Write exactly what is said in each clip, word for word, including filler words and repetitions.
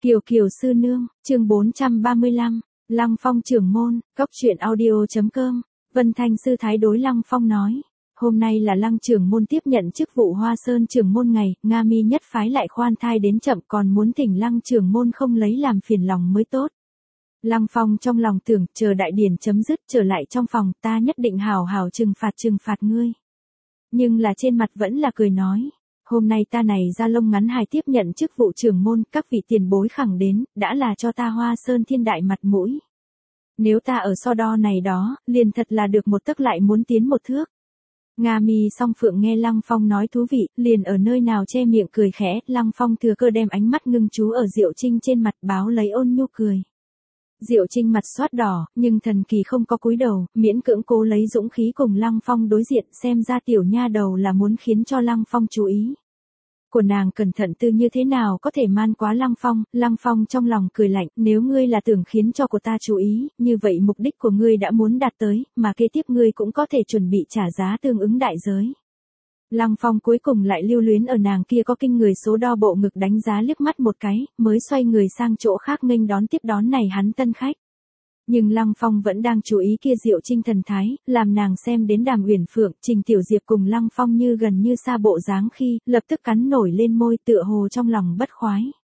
Kiều Kiều sư nương, chương bốn trăm ba mươi lăm, Lăng Phong trưởng môn, góc truyện audio.com, Vân Thanh sư thái đối Lăng Phong nói. Hôm nay là Lăng trưởng môn tiếp nhận chức vụ Hoa Sơn trưởng môn ngày, Nga Mi nhất phái lại khoan thai đến chậm còn muốn thỉnh Lăng trưởng môn không lấy làm phiền lòng mới tốt. Lăng Phong trong lòng tưởng, chờ đại điển chấm dứt trở lại trong phòng, ta nhất định hào hào trừng phạt trừng phạt ngươi. Nhưng là trên mặt vẫn là cười nói. Hôm nay ta này ra lông ngắn hài tiếp nhận chức vụ trưởng môn, các vị tiền bối khẳng đến, đã là cho ta Hoa Sơn thiên đại mặt mũi. Nếu ta ở so đo này đó, liền thật là được một tấc lại muốn tiến một thước. Nga Mi song phượng nghe Lăng Phong nói thú vị, liền ở nơi nào che miệng cười khẽ, Lăng Phong thừa cơ đem ánh mắt ngưng chú ở Diệu Trinh trên mặt, báo lấy ôn nhu cười. Diệu Trinh mặt xoát đỏ, nhưng thần kỳ không có cúi đầu, miễn cưỡng cố lấy dũng khí cùng Lăng Phong đối diện, xem ra tiểu nha đầu là muốn khiến cho Lăng Phong chú ý. Của nàng cẩn thận tư như thế nào có thể man quá Lăng Phong, Lăng Phong trong lòng cười lạnh, nếu ngươi là tưởng khiến cho của ta chú ý, như vậy mục đích của ngươi đã muốn đạt tới, mà kế tiếp ngươi cũng có thể chuẩn bị trả giá tương ứng đại giới. Lăng Phong cuối cùng lại lưu luyến ở nàng kia có kinh người số đo bộ ngực đánh giá liếc mắt một cái, mới xoay người sang chỗ khác nghênh đón tiếp đón này hắn tân khách. Nhưng Lăng Phong vẫn đang chú ý kia Diệu Trinh thần thái, làm nàng xem đến Đàm Uyển Phượng, Trình Tiểu Diệp cùng Lăng Phong như gần như xa bộ dáng khi, lập tức cắn nổi lên môi tựa hồ trong lòng bất khoái.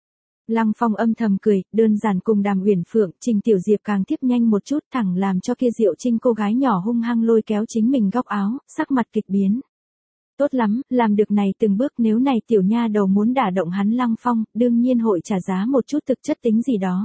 Lăng Phong âm thầm cười, đơn giản cùng Đàm Uyển Phượng, Trình Tiểu Diệp càng tiếp nhanh một chút thẳng làm cho kia Diệu Trinh cô gái nhỏ hung hăng lôi kéo chính mình góc áo, sắc mặt kịch biến. Tốt lắm, làm được này từng bước nếu này tiểu nha đầu muốn đả động hắn Lăng Phong, đương nhiên hội trả giá một chút thực chất tính gì đó.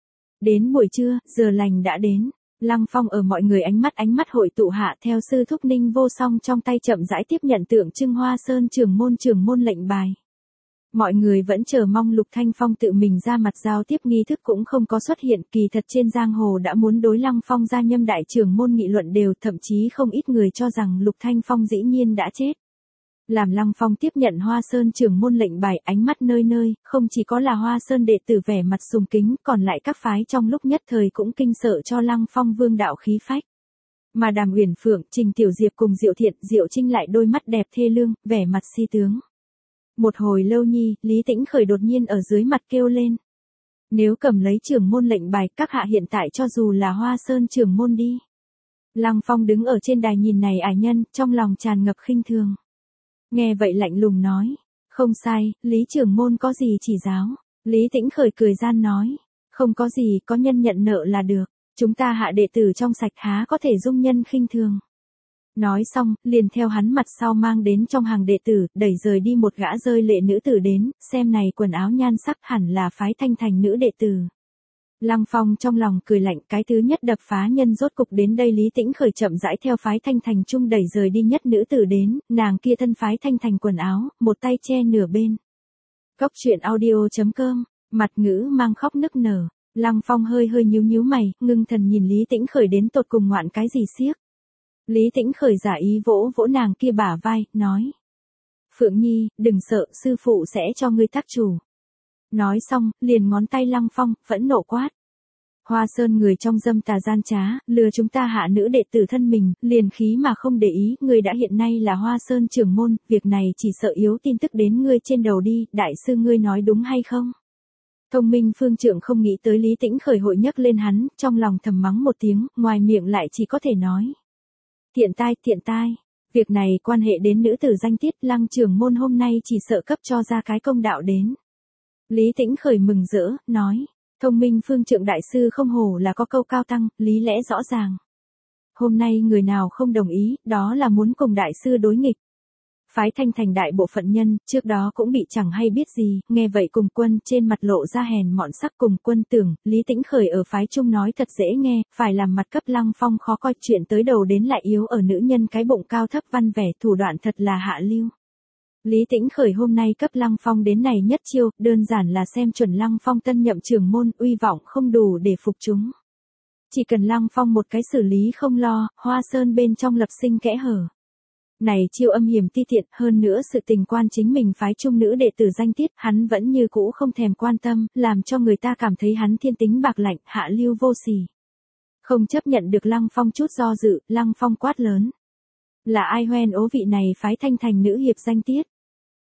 Đến buổi trưa, giờ lành đã đến. Lăng Phong ở mọi người ánh mắt ánh mắt hội tụ hạ theo sư thúc Ninh Vô Song trong tay chậm rãi tiếp nhận tượng trưng Hoa Sơn trưởng môn trưởng môn lệnh bài. Mọi người vẫn chờ mong Lục Thanh Phong tự mình ra mặt giao tiếp nghi thức cũng không có xuất hiện, kỳ thật trên giang hồ đã muốn đối Lăng Phong gia nhâm đại trưởng môn nghị luận đều, thậm chí không ít người cho rằng Lục Thanh Phong dĩ nhiên đã chết. Làm Lăng Phong tiếp nhận Hoa Sơn trưởng môn lệnh bài, ánh mắt nơi nơi, không chỉ có là Hoa Sơn đệ tử vẻ mặt sùng kính, còn lại các phái trong lúc nhất thời cũng kinh sợ cho Lăng Phong vương đạo khí phách. Mà Đàm Uyển Phượng, Trình Tiểu Diệp cùng Diệu Thiện, Diệu Trinh lại đôi mắt đẹp thê lương, vẻ mặt si tướng. Một hồi lâu nhi, Lý Tĩnh Khởi đột nhiên ở dưới mặt kêu lên. Nếu cầm lấy trưởng môn lệnh bài, các hạ hiện tại cho dù là Hoa Sơn trưởng môn đi. Lăng Phong đứng ở trên đài nhìn này ải nhân, trong lòng tràn ngập khinh thường. Nghe vậy lạnh lùng nói, không sai, Lý trưởng môn có gì chỉ giáo. Lý Tĩnh Khởi cười gian nói, không có gì, có nhân nhận nợ là được, chúng ta hạ đệ tử trong sạch há có thể dung nhân khinh thường. Nói xong, liền theo hắn mặt sau mang đến trong hàng đệ tử, đẩy rời đi một gã rơi lệ nữ tử đến, xem này quần áo nhan sắc hẳn là phái Thanh Thành nữ đệ tử. Lăng Phong trong lòng cười lạnh, cái thứ nhất đập phá nhân rốt cục đến đây. Lý Tĩnh Khởi chậm rãi theo phái Thanh Thành trung đẩy rời đi nhất nữ tử đến, nàng kia thân phái Thanh Thành quần áo, một tay che nửa bên. Góc truyện audio.com, mặt ngữ mang khóc nức nở. Lăng Phong hơi hơi nhíu nhíu mày, ngưng thần nhìn Lý Tĩnh Khởi đến tột cùng ngoạn cái gì xiếc. Lý Tĩnh Khởi giả ý vỗ vỗ nàng kia bả vai, nói. Phượng Nhi, đừng sợ, sư phụ sẽ cho ngươi tác chủ. Nói xong, liền ngón tay Lăng Phong, phẫn nộ quát. Hoa Sơn người trong dâm tà gian trá, lừa chúng ta hạ nữ đệ tử thân mình, liền khí mà không để ý, ngươi đã hiện nay là Hoa Sơn trưởng môn, việc này chỉ sợ yếu tin tức đến ngươi trên đầu đi, đại sư ngươi nói đúng hay không? Thông minh phương trượng không nghĩ tới Lý Tĩnh Khởi hội nhấc lên hắn, trong lòng thầm mắng một tiếng, ngoài miệng lại chỉ có thể nói. Thiện tai, thiện tai, việc này quan hệ đến nữ tử danh tiết, Lăng trưởng môn hôm nay chỉ sợ cấp cho ra cái công đạo đến. Lý Tĩnh Khởi mừng rỡ, nói, thông minh phương trượng đại sư không hổ là có câu cao tăng, lý lẽ rõ ràng. Hôm nay người nào không đồng ý, đó là muốn cùng đại sư đối nghịch. Phái Thanh Thành đại bộ phận nhân, trước đó cũng bị chẳng hay biết gì, nghe vậy cùng quân trên mặt lộ ra hèn mọn sắc cùng quân tưởng, Lý Tĩnh Khởi ở phái trung nói thật dễ nghe, phải làm mặt cấp Lăng Phong khó coi, chuyện tới đầu đến lại yếu ở nữ nhân cái bụng cao thấp văn vẻ, thủ đoạn thật là hạ lưu. Lý Tĩnh Khởi hôm nay cấp Lăng Phong đến này nhất chiêu, đơn giản là xem chuẩn Lăng Phong tân nhậm trưởng môn, uy vọng không đủ để phục chúng. Chỉ cần Lăng Phong một cái xử lý không lo, Hoa Sơn bên trong lập sinh kẽ hở. Này chiêu âm hiểm ti tiện, hơn nữa sự tình quan chính mình phái trung nữ đệ tử danh tiết, hắn vẫn như cũ không thèm quan tâm, làm cho người ta cảm thấy hắn thiên tính bạc lạnh, hạ lưu vô sỉ. Không chấp nhận được Lăng Phong chút do dự, Lăng Phong quát lớn. Là ai hoen ố vị này phái Thanh Thành nữ hiệp danh tiết?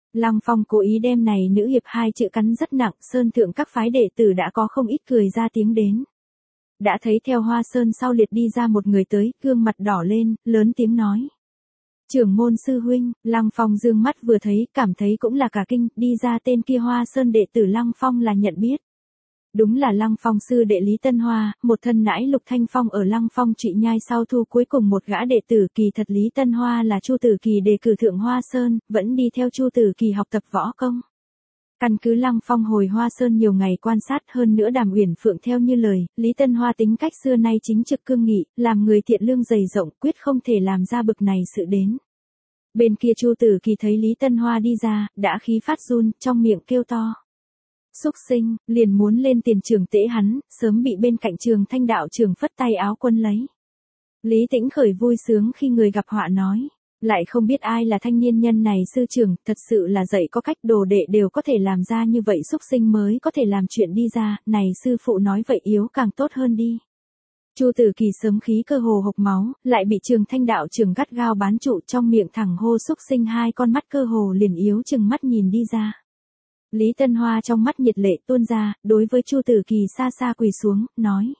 Lăng Phong cố ý đem này nữ hiệp hai chữ cắn rất nặng, sơn thượng các phái đệ tử đã có không ít cười ra tiếng đến. Đã thấy theo Hoa Sơn sau liệt đi ra một người tới, gương mặt đỏ lên, lớn tiếng nói. Trưởng môn sư huynh, Lăng Phong dương mắt vừa thấy, cảm thấy cũng là cả kinh, đi ra tên kia Hoa Sơn đệ tử Lăng Phong là nhận biết. Đúng là Lăng Phong sư đệ Lý Tân Hoa, một thân nãi Lục Thanh Phong ở Lăng Phong trụy nhai sau thu cuối cùng một gã đệ tử. Kỳ thật Lý Tân Hoa là Chu Tử Kỳ đề cử thượng Hoa Sơn, vẫn đi theo Chu Tử Kỳ học tập võ công. Căn cứ Lăng Phong hồi Hoa Sơn nhiều ngày quan sát, hơn nữa Đàm Uyển Phượng theo như lời, Lý Tân Hoa tính cách xưa nay chính trực cương nghị, làm người thiện lương dày rộng, quyết không thể làm ra bực này sự đến. Bên kia Chu Tử Kỳ thấy Lý Tân Hoa đi ra, đã khí phát run, trong miệng kêu to. Xúc sinh, liền muốn lên tiền trường tễ hắn, sớm bị bên cạnh Trường Thanh đạo trường phất tay áo quân lấy. Lý Tĩnh Khởi vui sướng khi người gặp họa nói. Lại không biết ai là thanh niên nhân này sư trưởng, thật sự là dạy có cách, đồ đệ đều có thể làm ra như vậy, xúc sinh mới có thể làm chuyện đi ra, này sư phụ nói vậy yếu càng tốt hơn đi. Chu Tử Kỳ sớm khí cơ hồ hộc máu, lại bị Trường Thanh đạo trường gắt gao bán trụ, trong miệng thẳng hô xúc sinh, hai con mắt cơ hồ liền yếu chừng mắt nhìn đi ra. Lý Tân Hoa trong mắt nhiệt lệ tuôn ra, đối với Chu Tử Kỳ xa xa quỳ xuống, nói.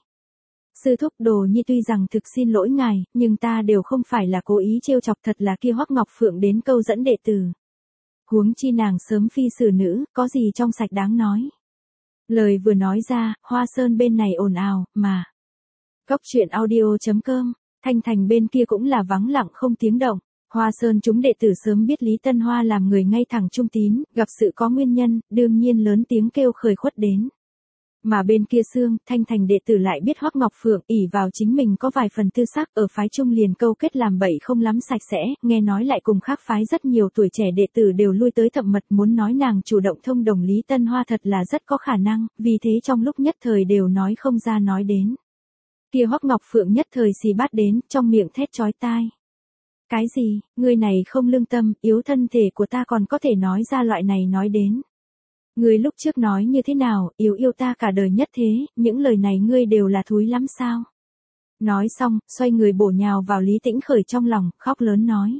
Sư thúc, Đồ Nhi tuy rằng thực xin lỗi ngài, nhưng ta đều không phải là cố ý trêu chọc, thật là kia Hoắc Ngọc Phượng đến câu dẫn đệ tử. Huống chi nàng sớm phi xử nữ, có gì trong sạch đáng nói. Lời vừa nói ra, Hoa Sơn bên này ồn ào, mà. Cốc truyện audio chấm com, Thanh Thành bên kia cũng là vắng lặng không tiếng động. Hoa Sơn chúng đệ tử sớm biết Lý Tân Hoa làm người ngay thẳng trung tín, gặp sự có nguyên nhân, đương nhiên lớn tiếng kêu khởi khuất đến. Mà bên kia Sương, Thanh Thành đệ tử lại biết Hoắc Ngọc Phượng ỷ vào chính mình có vài phần tư sắc, ở phái trung liền câu kết làm bậy không lắm sạch sẽ, nghe nói lại cùng khác phái rất nhiều tuổi trẻ đệ tử đều lui tới thậm mật muốn nói nàng chủ động thông đồng Lý Tân Hoa thật là rất có khả năng, vì thế trong lúc nhất thời đều nói không ra nói đến. Kia Hoắc Ngọc Phượng nhất thời xì bát đến, trong miệng thét chói tai. Cái gì, ngươi này không lương tâm, yếu thân thể của ta còn có thể nói ra loại này nói đến. Ngươi lúc trước nói như thế nào, yếu yêu ta cả đời nhất thế, những lời này ngươi đều là thúi lắm sao? Nói xong, xoay người bổ nhào vào Lý Tĩnh Khởi trong lòng, khóc lớn nói.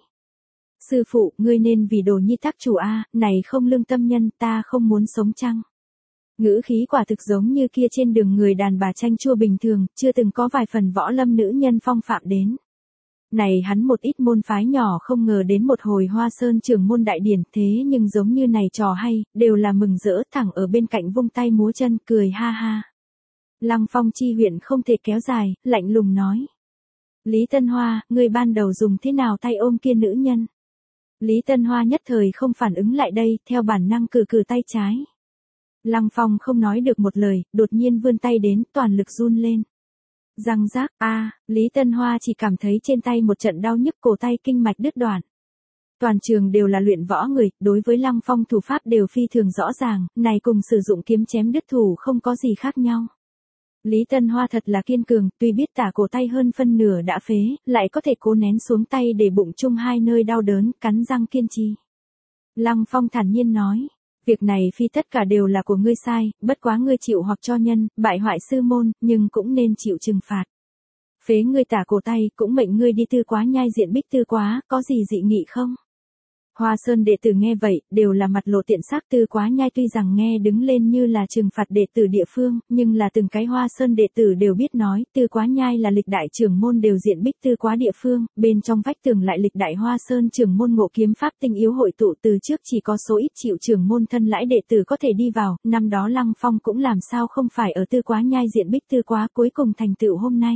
Sư phụ, ngươi nên vì Đồ Nhi tác chủ a, này không lương tâm nhân, ta không muốn sống chăng? Ngữ khí quả thực giống như kia trên đường người đàn bà chanh chua bình thường, chưa từng có vài phần võ lâm nữ nhân phong phạm đến. Này hắn một ít môn phái nhỏ không ngờ đến một hồi Hoa Sơn trưởng môn đại điển, thế nhưng giống như này trò hay, đều là mừng rỡ, thẳng ở bên cạnh vung tay múa chân, cười ha ha. Lăng Phong chi huyện không thể kéo dài, lạnh lùng nói. Lý Tân Hoa, ngươi ban đầu dùng thế nào tay ôm kia nữ nhân? Lý Tân Hoa nhất thời không phản ứng lại đây, theo bản năng cử cử tay trái. Lăng Phong không nói được một lời, đột nhiên vươn tay đến, toàn lực run lên. Răng rác, a, à, Lý Tân Hoa chỉ cảm thấy trên tay một trận đau nhức, cổ tay kinh mạch đứt đoạn. Toàn trường đều là luyện võ người, đối với Lăng Phong thủ pháp đều phi thường rõ ràng, này cùng sử dụng kiếm chém đứt thủ không có gì khác nhau. Lý Tân Hoa thật là kiên cường, tuy biết tả cổ tay hơn phân nửa đã phế, lại có thể cố nén xuống tay để bụng chung hai nơi đau đớn, cắn răng kiên trì. Lăng Phong thản nhiên nói. Việc này phi tất cả đều là của ngươi sai, bất quá ngươi chịu hoặc cho nhân, bại hoại sư môn, nhưng cũng nên chịu trừng phạt. Phế ngươi tả cổ tay, cũng mệnh ngươi đi Tư Quá nhai diện Bích Tư Quá, có gì dị nghị không? Hoa Sơn đệ tử nghe vậy, đều là mặt lộ tiện sắc. Tư Quá nhai tuy rằng nghe đứng lên như là trừng phạt đệ tử địa phương, nhưng là từng cái Hoa Sơn đệ tử đều biết nói, Tư Quá nhai là lịch đại trưởng môn đều diện Bích Tư Quá địa phương, bên trong vách tường lại lịch đại Hoa Sơn trưởng môn ngộ kiếm pháp tinh yếu hội tụ, từ trước chỉ có số ít chịu trưởng môn thân lãi đệ tử có thể đi vào, năm đó Lăng Phong cũng làm sao không phải ở Tư Quá nhai diện Bích Tư Quá, cuối cùng thành tựu hôm nay.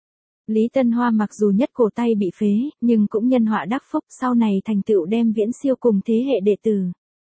Lý Tân Hoa mặc dù nhất cổ tay bị phế, nhưng cũng nhân họa đắc phúc, sau này thành tựu đem viễn siêu cùng thế hệ đệ tử.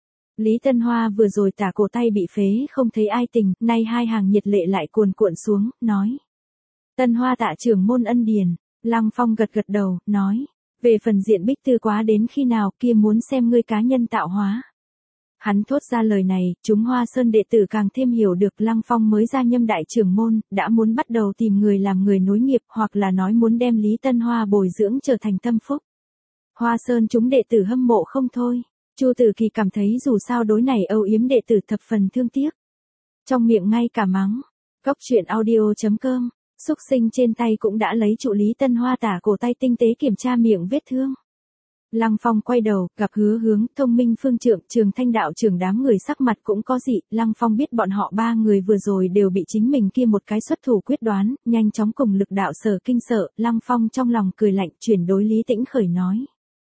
Lý Tân Hoa vừa rồi tả cổ tay bị phế không thấy ai tình, nay hai hàng nhiệt lệ lại cuồn cuộn xuống, nói. Tân Hoa tạ trưởng môn ân điển, Lăng Phong gật gật đầu, nói. Về phần diện Bích Tư Quá đến khi nào kia muốn xem ngươi cá nhân tạo hóa. Hắn thốt ra lời này, chúng Hoa Sơn đệ tử càng thêm hiểu được Lăng Phong mới ra nhâm đại trưởng môn, đã muốn bắt đầu tìm người làm người nối nghiệp, hoặc là nói muốn đem Lý Tân Hoa bồi dưỡng trở thành tâm phúc. Hoa Sơn chúng đệ tử hâm mộ không thôi. Chu Tử Kỳ cảm thấy dù sao đối này âu yếm đệ tử thập phần thương tiếc. Trong miệng ngay cả mắng. Cốc truyện audio chấm com, xúc sinh trên tay cũng đã lấy trụ Lý Tân Hoa tả cổ tay tinh tế kiểm tra miệng vết thương. Lăng Phong quay đầu, gặp Hứa Hướng, Thông Minh Phương Trượng, Trường Thanh đạo trưởng đám người sắc mặt cũng có dị, Lăng Phong biết bọn họ ba người vừa rồi đều bị chính mình kia một cái xuất thủ quyết đoán, nhanh chóng cùng lực đạo sở kinh sợ, Lăng Phong trong lòng cười lạnh, chuyển đối Lý Tĩnh Khởi nói.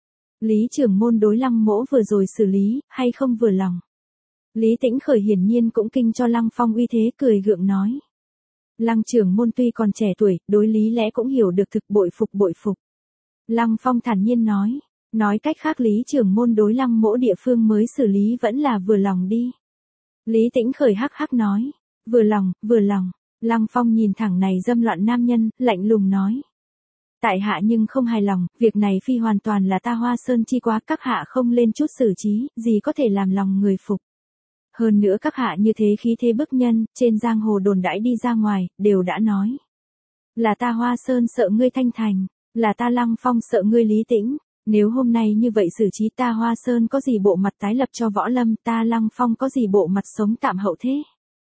Lý trưởng môn đối Lăng mỗ vừa rồi xử lý, hay không vừa lòng? Lý Tĩnh Khởi hiển nhiên cũng kinh cho Lăng Phong uy thế, cười gượng nói. Lăng trưởng môn tuy còn trẻ tuổi, đối lý lẽ cũng hiểu được thực, bội phục bội phục. Lăng Phong thản nhiên nói. Nói cách khác Lý trưởng môn đối Lăng mỗ địa phương mới xử lý vẫn là vừa lòng đi. Lý Tĩnh Khởi hắc hắc nói. Vừa lòng, vừa lòng. Lăng Phong nhìn thẳng này dâm loạn nam nhân, lạnh lùng nói. Tại hạ nhưng không hài lòng, việc này phi hoàn toàn là ta Hoa Sơn chi quá, các hạ không lên chút xử trí, gì có thể làm lòng người phục. Hơn nữa các hạ như thế khí thế bức nhân, trên giang hồ đồn đãi đi ra ngoài, đều đã nói. Là ta Hoa Sơn sợ ngươi thanh thành, là ta Lăng Phong sợ ngươi Lý Tĩnh. Nếu hôm nay như vậy xử trí ta Hoa Sơn có gì bộ mặt tái lập cho võ lâm, ta Lăng Phong có gì bộ mặt sống tạm hậu thế.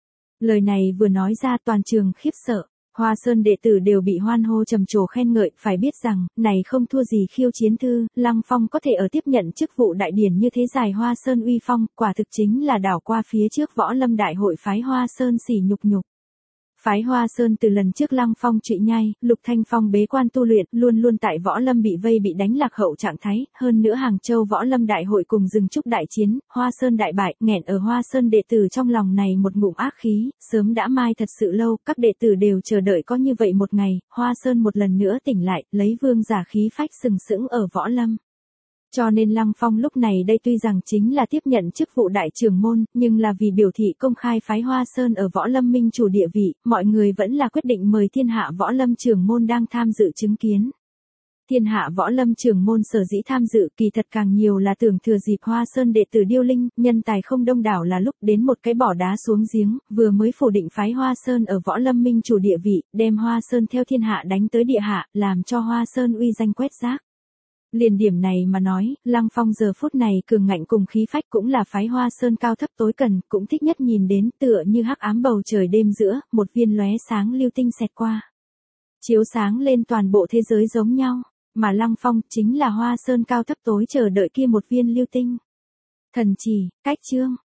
Lời này vừa nói ra toàn trường khiếp sợ, Hoa Sơn đệ tử đều bị hoan hô trầm trồ khen ngợi, phải biết rằng, này không thua gì khiêu chiến thư, Lăng Phong có thể ở tiếp nhận chức vụ đại điển như thế dài Hoa Sơn uy phong, quả thực chính là đảo qua phía trước võ lâm đại hội phái Hoa Sơn sỉ nhục nhục. Phái Hoa Sơn từ lần trước Lăng Phong trụy nhai, Lục Thanh Phong bế quan tu luyện, luôn luôn tại võ lâm bị vây bị đánh lạc hậu trạng thái, hơn nữa Hàng Châu võ lâm đại hội cùng dừng trúc đại chiến, Hoa Sơn đại bại, nghẹn ở Hoa Sơn đệ tử trong lòng này một ngụm ác khí, sớm đã mai thật sự lâu, các đệ tử đều chờ đợi có như vậy một ngày, Hoa Sơn một lần nữa tỉnh lại, lấy vương giả khí phách sừng sững ở võ lâm. Cho nên Lăng Phong lúc này đây tuy rằng chính là tiếp nhận chức vụ đại trưởng môn, nhưng là vì biểu thị công khai phái Hoa Sơn ở võ lâm minh chủ địa vị, mọi người vẫn là quyết định mời thiên hạ võ lâm trưởng môn đang tham dự chứng kiến. Thiên hạ võ lâm trưởng môn sở dĩ tham dự kỳ thật càng nhiều là tưởng thừa dịp Hoa Sơn đệ tử điêu linh, nhân tài không đông đảo là lúc đến một cái bỏ đá xuống giếng, vừa mới phủ định phái Hoa Sơn ở võ lâm minh chủ địa vị, đem Hoa Sơn theo thiên hạ đánh tới địa hạ, làm cho Hoa Sơn uy danh quét rác. Liền điểm này mà nói, Lăng Phong giờ phút này cường ngạnh cùng khí phách cũng là phái Hoa Sơn cao thấp tối cần, cũng thích nhất nhìn đến tựa như hắc ám bầu trời đêm giữa, một viên lóe sáng lưu tinh xẹt qua. Chiếu sáng lên toàn bộ thế giới giống nhau, mà Lăng Phong chính là Hoa Sơn cao thấp tối chờ đợi kia một viên lưu tinh. Thần chỉ, cách chương.